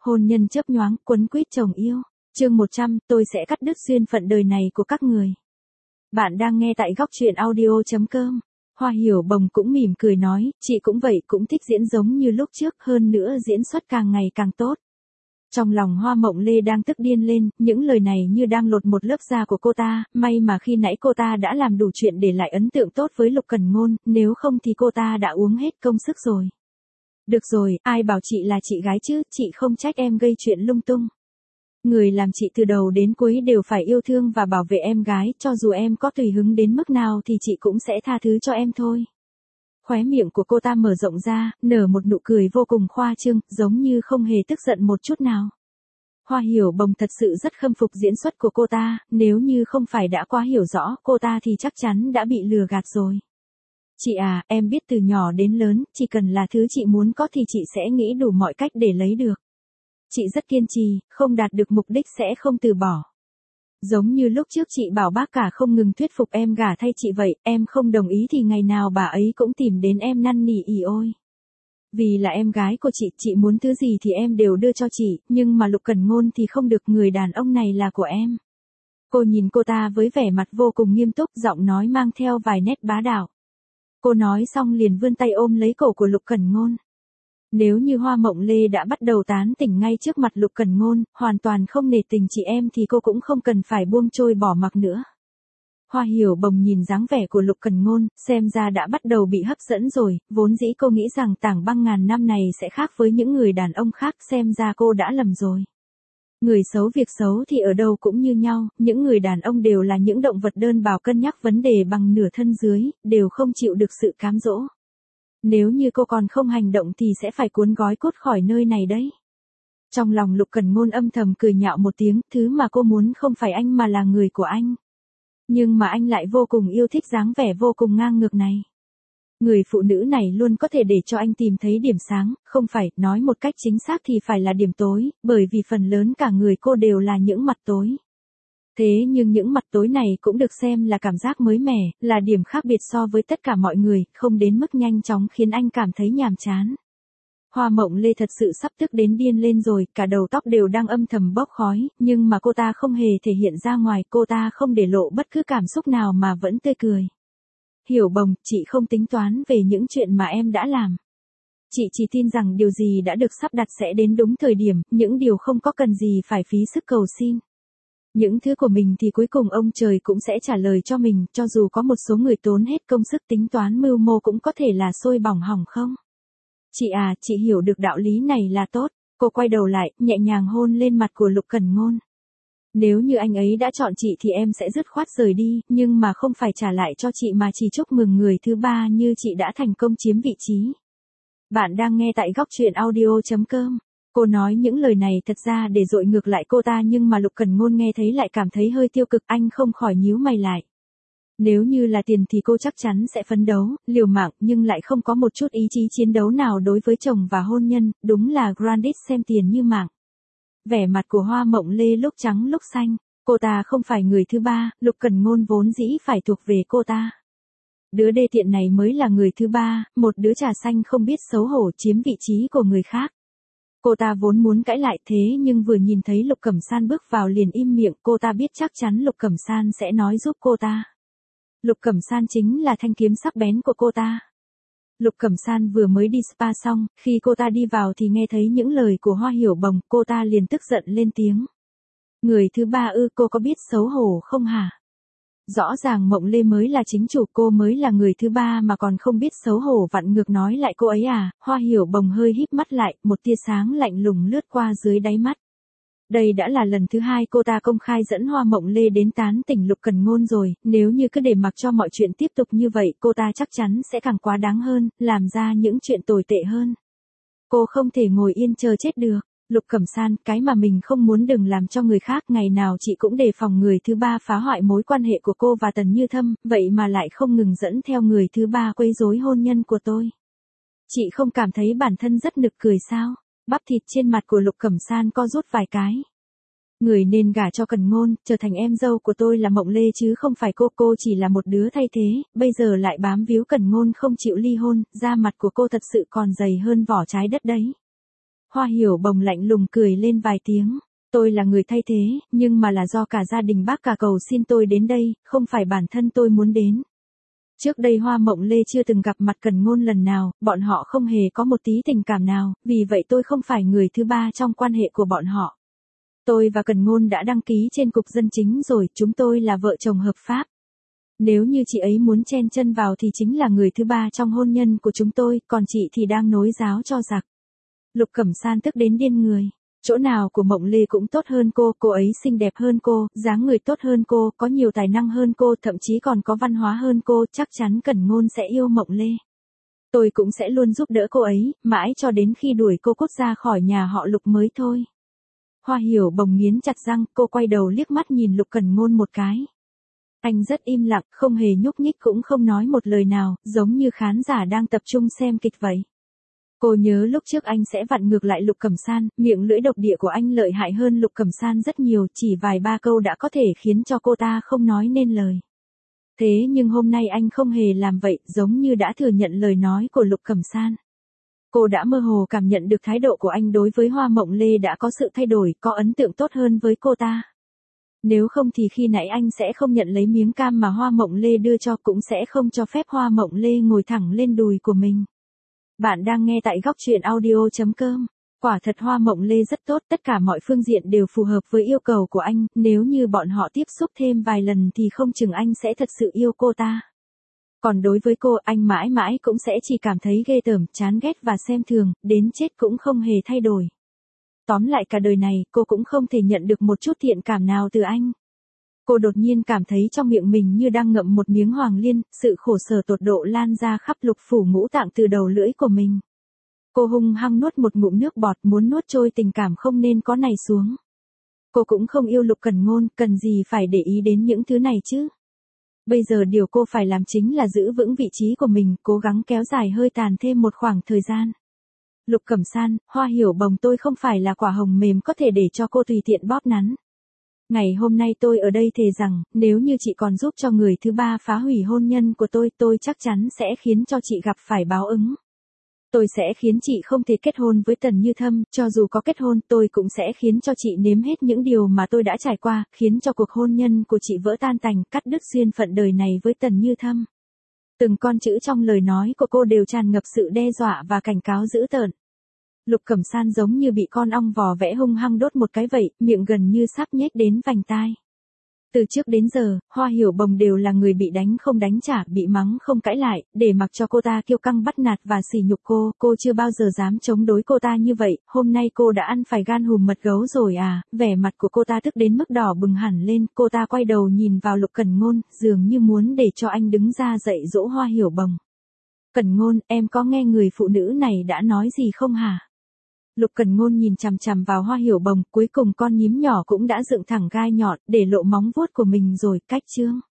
Hôn nhân chớp nhoáng, quấn quýt chồng yêu. Chương 100, tôi sẽ cắt đứt duyên phận đời này của các người. Bạn đang nghe tại góc truyện audio.com. Hoa Hiểu Bồng cũng mỉm cười nói, chị cũng vậy, cũng thích diễn giống như lúc trước, hơn nữa diễn xuất càng ngày càng tốt. Trong lòng Hoa Mộng Lê đang tức điên lên, những lời này như đang lột một lớp da của cô ta, may mà khi nãy cô ta đã làm đủ chuyện để lại ấn tượng tốt với Lục Cẩn Ngôn, nếu không thì cô ta đã uống hết công sức rồi. Được rồi, ai bảo chị là chị gái chứ, chị không trách em gây chuyện lung tung. Người làm chị từ đầu đến cuối đều phải yêu thương và bảo vệ em gái, cho dù em có tùy hứng đến mức nào thì chị cũng sẽ tha thứ cho em thôi. Khóe miệng của cô ta mở rộng ra, nở một nụ cười vô cùng khoa trương, giống như không hề tức giận một chút nào. Hoa Hiểu Bồng thật sự rất khâm phục diễn xuất của cô ta, nếu như không phải đã quá hiểu rõ cô ta thì chắc chắn đã bị lừa gạt rồi. Chị à, em biết từ nhỏ đến lớn, chỉ cần là thứ chị muốn có thì chị sẽ nghĩ đủ mọi cách để lấy được. Chị rất kiên trì, không đạt được mục đích sẽ không từ bỏ. Giống như lúc trước chị bảo bác cả không ngừng thuyết phục em gả thay chị vậy, em không đồng ý thì ngày nào bà ấy cũng tìm đến em năn nỉ ỉ ôi. Vì là em gái của chị muốn thứ gì thì em đều đưa cho chị, nhưng mà Lục Cẩn Ngôn thì không được, người đàn ông này là của em. Cô nhìn cô ta với vẻ mặt vô cùng nghiêm túc, giọng nói mang theo vài nét bá đạo. Cô nói xong liền vươn tay ôm lấy cổ của Lục Cẩn Ngôn. Nếu như Hoa Mộng Lê đã bắt đầu tán tỉnh ngay trước mặt Lục Cẩn Ngôn, hoàn toàn không nể tình chị em thì cô cũng không cần phải buông trôi bỏ mặc nữa. Hoa Hiểu Bồng nhìn dáng vẻ của Lục Cẩn Ngôn, xem ra đã bắt đầu bị hấp dẫn rồi, vốn dĩ cô nghĩ rằng Tảng Băng ngàn năm này sẽ khác với những người đàn ông khác, xem ra cô đã lầm rồi. Người xấu việc xấu thì ở đâu cũng như nhau, những người đàn ông đều là những động vật đơn bào cân nhắc vấn đề bằng nửa thân dưới, đều không chịu được sự cám dỗ. Nếu như cô còn không hành động thì sẽ phải cuốn gói cút khỏi nơi này đấy. Trong lòng Lục Cẩn Ngôn âm thầm cười nhạo một tiếng, thứ mà cô muốn không phải anh mà là người của anh. Nhưng mà anh lại vô cùng yêu thích dáng vẻ vô cùng ngang ngược này. Người phụ nữ này luôn có thể để cho anh tìm thấy điểm sáng, không phải, nói một cách chính xác thì phải là điểm tối, bởi vì phần lớn cả người cô đều là những mặt tối. Thế nhưng những mặt tối này cũng được xem là cảm giác mới mẻ, là điểm khác biệt so với tất cả mọi người, không đến mức nhanh chóng khiến anh cảm thấy nhàm chán. Hoa Mộng Lê thật sự sắp tức đến điên lên rồi, cả đầu tóc đều đang âm thầm bốc khói, nhưng mà cô ta không hề thể hiện ra ngoài, cô ta không để lộ bất cứ cảm xúc nào mà vẫn tươi cười. Hiểu Bồng, chị không tính toán về những chuyện mà em đã làm. Chị chỉ tin rằng điều gì đã được sắp đặt sẽ đến đúng thời điểm, những điều không có cần gì phải phí sức cầu xin. Những thứ của mình thì cuối cùng ông trời cũng sẽ trả lời cho mình, cho dù có một số người tốn hết công sức tính toán mưu mô cũng có thể là sôi bỏng hỏng không. Chị à, chị hiểu được đạo lý này là tốt. Cô quay đầu lại, nhẹ nhàng hôn lên mặt của Lục Cẩn Ngôn. Nếu như anh ấy đã chọn chị thì em sẽ dứt khoát rời đi, nhưng mà không phải trả lại cho chị mà chỉ chúc mừng người thứ ba như chị đã thành công chiếm vị trí. Bạn đang nghe tại góc truyện audio.com. Cô nói những lời này thật ra để dội ngược lại cô ta, nhưng mà Lục Cẩn Ngôn nghe thấy lại cảm thấy hơi tiêu cực, anh không khỏi nhíu mày lại. Nếu như là tiền thì cô chắc chắn sẽ phấn đấu, liều mạng, nhưng lại không có một chút ý chí chiến đấu nào đối với chồng và hôn nhân, đúng là Grandis xem tiền như mạng. Vẻ mặt của Hoa Mộng Lê lúc trắng lúc xanh, cô ta không phải người thứ ba, Lục Cẩn Ngôn vốn dĩ phải thuộc về cô ta. Đứa đê tiện này mới là người thứ ba, một đứa trà xanh không biết xấu hổ chiếm vị trí của người khác. Cô ta vốn muốn cãi lại thế nhưng vừa nhìn thấy Lục Cẩm San bước vào liền im miệng, cô ta biết chắc chắn Lục Cẩm San sẽ nói giúp cô ta. Lục Cẩm San chính là thanh kiếm sắc bén của cô ta. Lục Cẩm San vừa mới đi spa xong, khi cô ta đi vào thì nghe thấy những lời của Hoa Hiểu Bồng, cô ta liền tức giận lên tiếng. Người thứ ba ư, cô có biết xấu hổ không hả? Rõ ràng Mộng Lê mới là chính chủ, cô mới là người thứ ba mà còn không biết xấu hổ, vặn ngược nói lại cô ấy à? Hoa Hiểu Bồng hơi híp mắt lại, một tia sáng lạnh lùng lướt qua dưới đáy mắt. Đây đã là lần thứ hai cô ta công khai dẫn Hoa Mộng Lê đến tán tỉnh Lục Cẩn Ngôn rồi, nếu như cứ để mặc cho mọi chuyện tiếp tục như vậy, cô ta chắc chắn sẽ càng quá đáng hơn, làm ra những chuyện tồi tệ hơn. Cô không thể ngồi yên chờ chết được. Lục Cẩm San, cái mà mình không muốn đừng làm cho người khác, ngày nào chị cũng đề phòng người thứ ba phá hoại mối quan hệ của cô và Tần Như Thâm, vậy mà lại không ngừng dẫn theo người thứ ba quấy rối hôn nhân của tôi. Chị không cảm thấy bản thân rất nực cười sao? Bắp thịt trên mặt của Lục Cẩm San co rút vài cái. Người nên gả cho Cẩn Ngôn, trở thành em dâu của tôi là Mộng Lê chứ không phải cô chỉ là một đứa thay thế, bây giờ lại bám víu Cẩn Ngôn không chịu ly hôn, da mặt của cô thật sự còn dày hơn vỏ trái đất đấy. Hoa Hiểu Bồng lạnh lùng cười lên vài tiếng. Tôi là người thay thế, nhưng mà là do cả gia đình bác cả cầu xin tôi đến đây, không phải bản thân tôi muốn đến. Trước đây Hoa Mộng Lê chưa từng gặp mặt Cẩn Ngôn lần nào, bọn họ không hề có một tí tình cảm nào, vì vậy tôi không phải người thứ ba trong quan hệ của bọn họ. Tôi và Cẩn Ngôn đã đăng ký trên cục dân chính rồi, chúng tôi là vợ chồng hợp pháp. Nếu như chị ấy muốn chen chân vào thì chính là người thứ ba trong hôn nhân của chúng tôi, còn chị thì đang nối giáo cho giặc. Lục Cẩm San tức đến điên người. Chỗ nào của Mộng Lê cũng tốt hơn cô ấy xinh đẹp hơn cô, dáng người tốt hơn cô, có nhiều tài năng hơn cô, thậm chí còn có văn hóa hơn cô, chắc chắn Cẩn Ngôn sẽ yêu Mộng Lê. Tôi cũng sẽ luôn giúp đỡ cô ấy, mãi cho đến khi đuổi cô cút ra khỏi nhà họ Lục mới thôi. Hoa Hiểu Bồng nghiến chặt răng, cô quay đầu liếc mắt nhìn Lục Cẩn Ngôn một cái. Anh rất im lặng, không hề nhúc nhích cũng không nói một lời nào, giống như khán giả đang tập trung xem kịch vậy. Cô nhớ lúc trước anh sẽ vặn ngược lại Lục Cẩm San, miệng lưỡi độc địa của anh lợi hại hơn Lục Cẩm San rất nhiều, chỉ vài ba câu đã có thể khiến cho cô ta không nói nên lời. Thế nhưng hôm nay anh không hề làm vậy, giống như đã thừa nhận lời nói của Lục Cẩm San. Cô đã mơ hồ cảm nhận được thái độ của anh đối với Hoa Mộng Lê đã có sự thay đổi, có ấn tượng tốt hơn với cô ta. Nếu không thì khi nãy anh sẽ không nhận lấy miếng cam mà Hoa Mộng Lê đưa cho, cũng sẽ không cho phép Hoa Mộng Lê ngồi thẳng lên đùi của mình. Bạn đang nghe tại góc truyện audio.com. Quả thật Hoa Mộng Lê rất tốt, tất cả mọi phương diện đều phù hợp với yêu cầu của anh, nếu như bọn họ tiếp xúc thêm vài lần thì không chừng anh sẽ thật sự yêu cô ta. Còn đối với cô, anh mãi mãi cũng sẽ chỉ cảm thấy ghê tởm, chán ghét và xem thường, đến chết cũng không hề thay đổi. Tóm lại cả đời này, cô cũng không thể nhận được một chút thiện cảm nào từ anh. Cô đột nhiên cảm thấy trong miệng mình như đang ngậm một miếng hoàng liên, sự khổ sở tột độ lan ra khắp lục phủ ngũ tạng từ đầu lưỡi của mình. Cô hung hăng nuốt một ngụm nước bọt, muốn nuốt trôi tình cảm không nên có này xuống. Cô cũng không yêu Lục Cẩn Ngôn, cần gì phải để ý đến những thứ này chứ. Bây giờ điều cô phải làm chính là giữ vững vị trí của mình, cố gắng kéo dài hơi tàn thêm một khoảng thời gian. Lục Cẩm San, Hoa Hiểu Bồng, tôi không phải là quả hồng mềm có thể để cho cô tùy tiện bóp nắn. Ngày hôm nay tôi ở đây thề rằng, nếu như chị còn giúp cho người thứ ba phá hủy hôn nhân của tôi chắc chắn sẽ khiến cho chị gặp phải báo ứng. Tôi sẽ khiến chị không thể kết hôn với Tần Như Thâm, cho dù có kết hôn tôi cũng sẽ khiến cho chị nếm hết những điều mà tôi đã trải qua, khiến cho cuộc hôn nhân của chị vỡ tan tành, cắt đứt duyên phận đời này với Tần Như Thâm. Từng con chữ trong lời nói của cô đều tràn ngập sự đe dọa và cảnh cáo dữ tợn. Lục Cẩm San giống như bị con ong vò vẽ hung hăng đốt một cái vậy, miệng gần như sắp nhếch đến vành tai. Từ trước đến giờ, Hoa Hiểu Bồng đều là người bị đánh không đánh trả, bị mắng không cãi lại, để mặc cho cô ta kiêu căng bắt nạt và sỉ nhục cô chưa bao giờ dám chống đối cô ta như vậy, hôm nay cô đã ăn phải gan hùm mật gấu rồi à, vẻ mặt của cô ta tức đến mức đỏ bừng hẳn lên, cô ta quay đầu nhìn vào Lục Cẩn Ngôn, dường như muốn để cho anh đứng ra dạy dỗ Hoa Hiểu Bồng. Cẩn Ngôn, em có nghe người phụ nữ này đã nói gì không hả? Lục Cẩn Ngôn nhìn chằm chằm vào Hoa Hiểu Bồng, cuối cùng con nhím nhỏ cũng đã dựng thẳng gai nhọn, để lộ móng vuốt của mình rồi, cách chương.